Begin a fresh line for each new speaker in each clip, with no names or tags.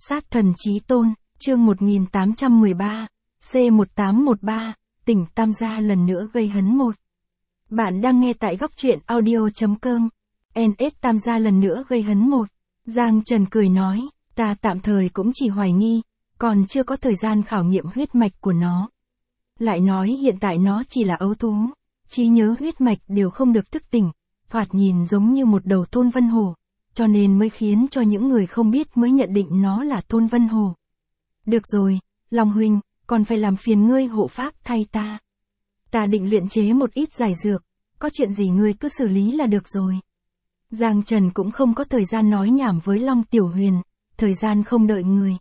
Sát thần chí tôn, chương 1813, C1813, tỉnh Tam Gia lần nữa gây hấn một. Bạn đang nghe tại góc truyện audio.com. NS Tam Gia lần nữa gây hấn một. Giang Trần cười nói, ta tạm thời cũng chỉ hoài nghi, còn chưa có thời gian khảo nghiệm huyết mạch của nó. Lại nói hiện tại nó chỉ là ấu thú, trí nhớ huyết mạch đều không được thức tỉnh, thoạt nhìn giống như một đầu Tôn Vân Hổ, cho nên mới khiến cho những người không biết mới nhận định nó là Tôn Vân Hổ. Được rồi, Long huynh, còn phải làm phiền ngươi hộ pháp thay ta. Ta định luyện chế một ít giải dược, có chuyện gì ngươi cứ xử lý là được rồi. Giang Trần cũng không có thời gian nói nhảm với Long Tiểu Huyền, thời gian không đợi người.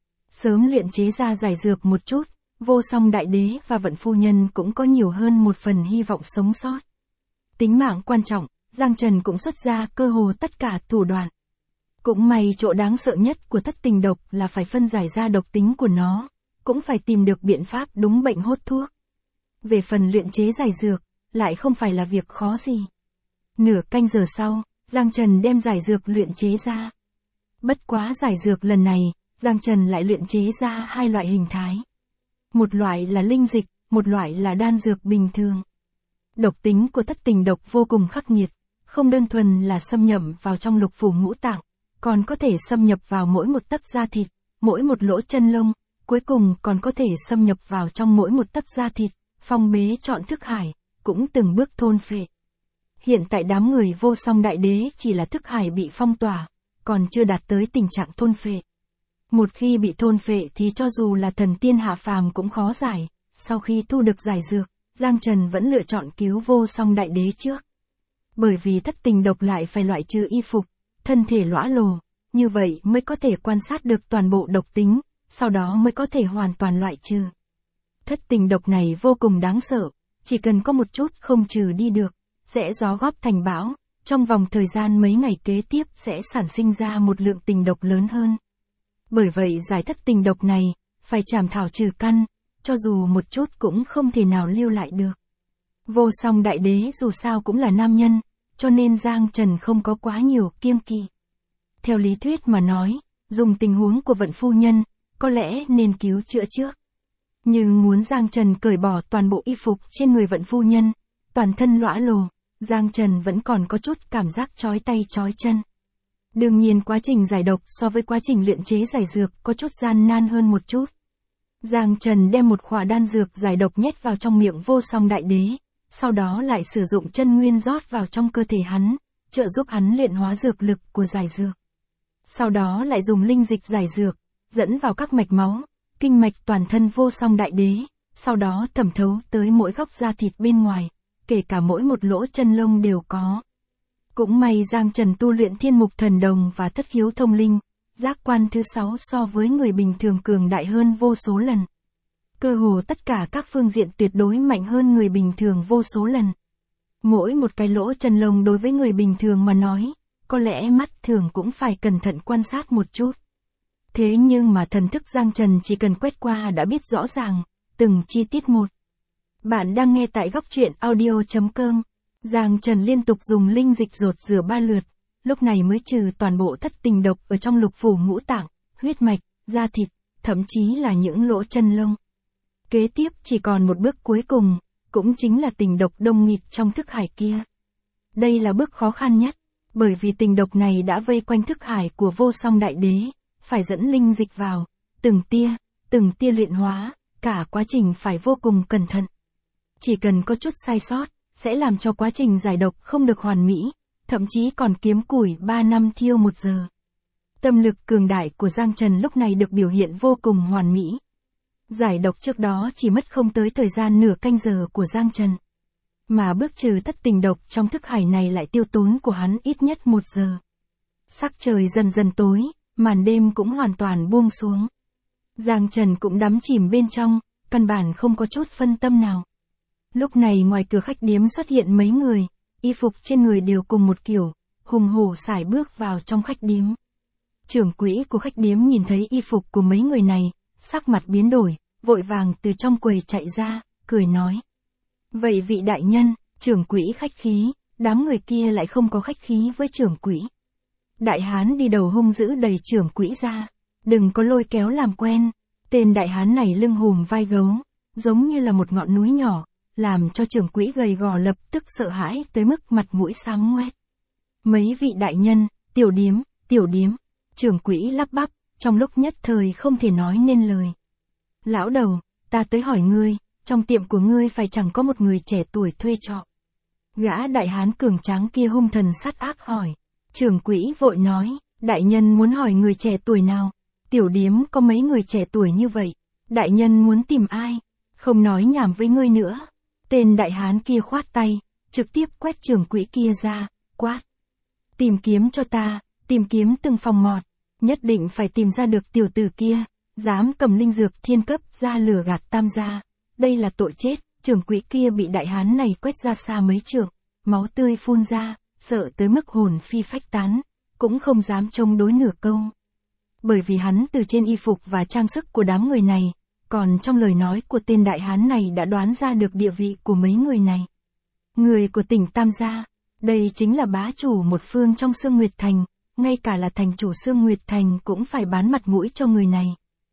Sớm luyện chế ra giải dược một chút, Vô Song Đại Đế và Vận Phu Nhân cũng có nhiều hơn một phần hy vọng sống sót. Tính mạng quan trọng, Giang Trần cũng xuất ra cơ hồ tất cả thủ đoạn. Cũng may chỗ đáng sợ nhất của thất tình độc là phải phân giải ra độc tính của nó, cũng phải tìm được biện pháp đúng bệnh hốt thuốc. Về phần luyện chế giải dược, lại không phải là việc khó gì. Nửa canh giờ sau, Giang Trần đem giải dược luyện chế ra. Bất quá giải dược lần này, Giang Trần lại luyện chế ra hai loại hình thái. Một loại là linh dịch, một loại là đan dược bình thường. Độc tính của thất tình độc vô cùng khắc nghiệt, không đơn thuần là xâm nhập vào trong lục phủ ngũ tạng, còn có thể xâm nhập vào mỗi một tấc da thịt, mỗi một lỗ chân lông, cuối cùng còn có thể xâm nhập vào trong mỗi một tấc da thịt, phong bế trọn thức hải, cũng từng bước thôn phệ. Hiện tại đám người Vô Song Đại Đế chỉ là thức hải bị phong tỏa, còn chưa đạt tới tình trạng thôn phệ. Một khi bị thôn phệ thì cho dù là thần tiên hạ phàm cũng khó giải, sau khi thu được giải dược, Giang Trần vẫn lựa chọn cứu Vô Song Đại Đế trước. Bởi vì thất tình độc lại phải loại trừ y phục, thân thể lõa lồ, như vậy mới có thể quan sát được toàn bộ độc tính, sau đó mới có thể hoàn toàn loại trừ. Thất tình độc này vô cùng đáng sợ, chỉ cần có một chút không trừ đi được, sẽ gió góp thành bão, trong vòng thời gian mấy ngày kế tiếp sẽ sản sinh ra một lượng tình độc lớn hơn. Bởi vậy giải thất tình độc này, phải chảm thảo trừ căn, cho dù một chút cũng không thể nào lưu lại được. Vô Song Đại Đế dù sao cũng là nam nhân, cho nên Giang Trần không có quá nhiều kiêng kỵ. Theo lý thuyết mà nói, dùng tình huống của Vận Phu Nhân, có lẽ nên cứu chữa trước. Nhưng muốn Giang Trần cởi bỏ toàn bộ y phục trên người Vận Phu Nhân, toàn thân lõa lồ, Giang Trần vẫn còn có chút cảm giác chói tay chói chân. Đương nhiên quá trình giải độc so với quá trình luyện chế giải dược có chút gian nan hơn một chút. Giang Trần đem một khỏa đan dược giải độc nhét vào trong miệng Vô Song Đại Đế, sau đó lại sử dụng chân nguyên rót vào trong cơ thể hắn, trợ giúp hắn luyện hóa dược lực của giải dược. Sau đó lại dùng linh dịch giải dược, dẫn vào các mạch máu, kinh mạch toàn thân Vô Song Đại Đế, sau đó thẩm thấu tới mỗi góc da thịt bên ngoài, kể cả mỗi một lỗ chân lông đều có. Cũng may Giang Trần tu luyện Thiên Mục Thần Đồng và Thất Khiếu Thông Linh, giác quan thứ 6 so với người bình thường cường đại hơn vô số lần. Cơ hồ tất cả các phương diện tuyệt đối mạnh hơn người bình thường vô số lần. Mỗi một cái lỗ chân lông đối với người bình thường mà nói, có lẽ mắt thường cũng phải cẩn thận quan sát một chút. Thế nhưng mà thần thức Giang Trần chỉ cần quét qua đã biết rõ ràng, từng chi tiết một. Bạn đang nghe tại góc truyện audio.com. Giang Trần liên tục dùng linh dịch rột rửa 3 lượt, lúc này mới trừ toàn bộ thất tình độc ở trong lục phủ ngũ tạng, huyết mạch, da thịt, thậm chí là những lỗ chân lông. Kế tiếp chỉ còn một bước cuối cùng, cũng chính là tình độc đông nghịt trong thức hải kia. Đây là bước khó khăn nhất, bởi vì tình độc này đã vây quanh thức hải của Vô Song Đại Đế, phải dẫn linh dịch vào, từng tia luyện hóa, cả quá trình phải vô cùng cẩn thận. Chỉ cần có chút sai sót, sẽ làm cho quá trình giải độc không được hoàn mỹ, thậm chí còn kiếm củi 3 năm thiêu 1 giờ. Tâm lực cường đại của Giang Trần lúc này được biểu hiện vô cùng hoàn mỹ. Giải độc trước đó chỉ mất không tới thời gian nửa canh giờ của Giang Trần. Mà bước trừ thất tình độc trong thức hải này lại tiêu tốn của hắn ít nhất 1 giờ. Sắc trời dần dần tối, màn đêm cũng hoàn toàn buông xuống. Giang Trần cũng đắm chìm bên trong, căn bản không có chút phân tâm nào. Lúc này ngoài cửa khách điếm xuất hiện mấy người, y phục trên người đều cùng một kiểu, hùng hổ sải bước vào trong khách điếm. Trưởng quỹ của khách điếm nhìn thấy y phục của mấy người này, sắc mặt biến đổi, vội vàng từ trong quầy chạy ra, cười nói. Vậy vị đại nhân, trưởng quỹ khách khí, đám người kia lại không có khách khí với trưởng quỹ. Đại hán đi đầu hung dữ đẩy trưởng quỹ ra, Đừng có lôi kéo làm quen. Tên đại hán này lưng hùm vai gấu, giống như là một ngọn núi nhỏ, làm cho trưởng quỹ gầy gò lập tức sợ hãi tới mức mặt mũi xám ngoét. Mấy vị đại nhân, tiểu điếm, trưởng quỹ lắp bắp, trong lúc nhất thời không thể nói nên lời. Lão đầu, ta tới hỏi ngươi, trong tiệm của ngươi phải chẳng có một người trẻ tuổi thuê trọ. Gã đại hán cường tráng kia hung thần sát ác hỏi. Trưởng quỹ vội nói, đại nhân muốn hỏi người trẻ tuổi nào? Tiểu điếm có mấy người trẻ tuổi như vậy, đại nhân muốn tìm ai? Không nói nhảm với ngươi nữa. Tên đại hán kia khoát tay, trực tiếp quét trưởng quỹ kia ra, quát. Tìm kiếm cho ta, tìm kiếm từng phòng mọt, nhất định phải tìm ra được tiểu tử kia, dám cầm linh dược thiên cấp ra lừa gạt Tam gia. Đây là tội chết. Trưởng quỹ kia bị đại hán này quét ra xa mấy trượng, máu tươi phun ra, sợ tới mức hồn phi phách tán, cũng không dám chống đối nửa câu. Bởi vì hắn từ trên y phục và trang sức của đám người này, còn trong lời nói của tên đại hán này đã đoán ra được địa vị của mấy người này. Người của tỉnh Tam gia, đây chính là bá chủ một phương trong Sương Nguyệt Thành, ngay cả là thành chủ Sương Nguyệt Thành cũng phải bán mặt mũi cho người này.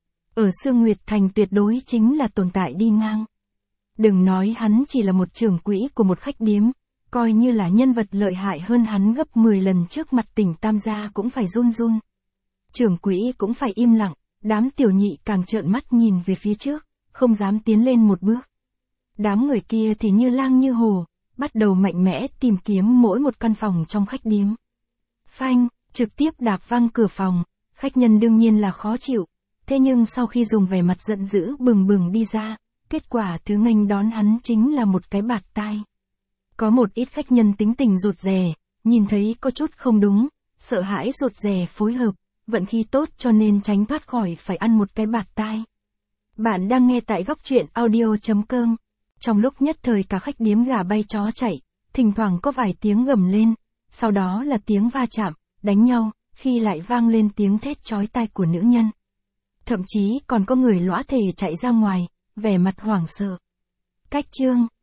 Ở Sương Nguyệt Thành tuyệt đối chính là tồn tại đi ngang. Đừng nói hắn chỉ là một trưởng quỹ của một khách điếm, coi như là nhân vật lợi hại hơn hắn gấp 10 lần trước mặt tỉnh Tam gia cũng phải run run. Trưởng quỹ cũng phải im lặng, đám tiểu nhị càng trợn mắt nhìn về phía trước, không dám tiến lên một bước. Đám người kia thì như lang như hổ, bắt đầu mạnh mẽ tìm kiếm mỗi một căn phòng trong khách điếm. Phanh, trực tiếp đạp văng cửa phòng, khách nhân đương nhiên là khó chịu, thế nhưng sau khi dùng vẻ mặt giận dữ bừng bừng đi ra, kết quả thứ nghênh đón hắn chính là một cái bạt tai. Có một ít khách nhân tính tình rụt rè, nhìn thấy có chút không đúng, sợ hãi rụt rè phối hợp, vận khí tốt cho nên tránh thoát khỏi phải ăn một cái bạt tai. Bạn đang nghe tại góc truyện audio.com. Trong lúc nhất thời cả khách điếm gà bay chó chạy, thỉnh thoảng có vài tiếng gầm lên, sau đó là tiếng va chạm, đánh nhau, khi lại vang lên tiếng thét chói tai của nữ nhân. Thậm chí còn có người lõa thể chạy ra ngoài, vẻ mặt hoảng sợ. Cách chương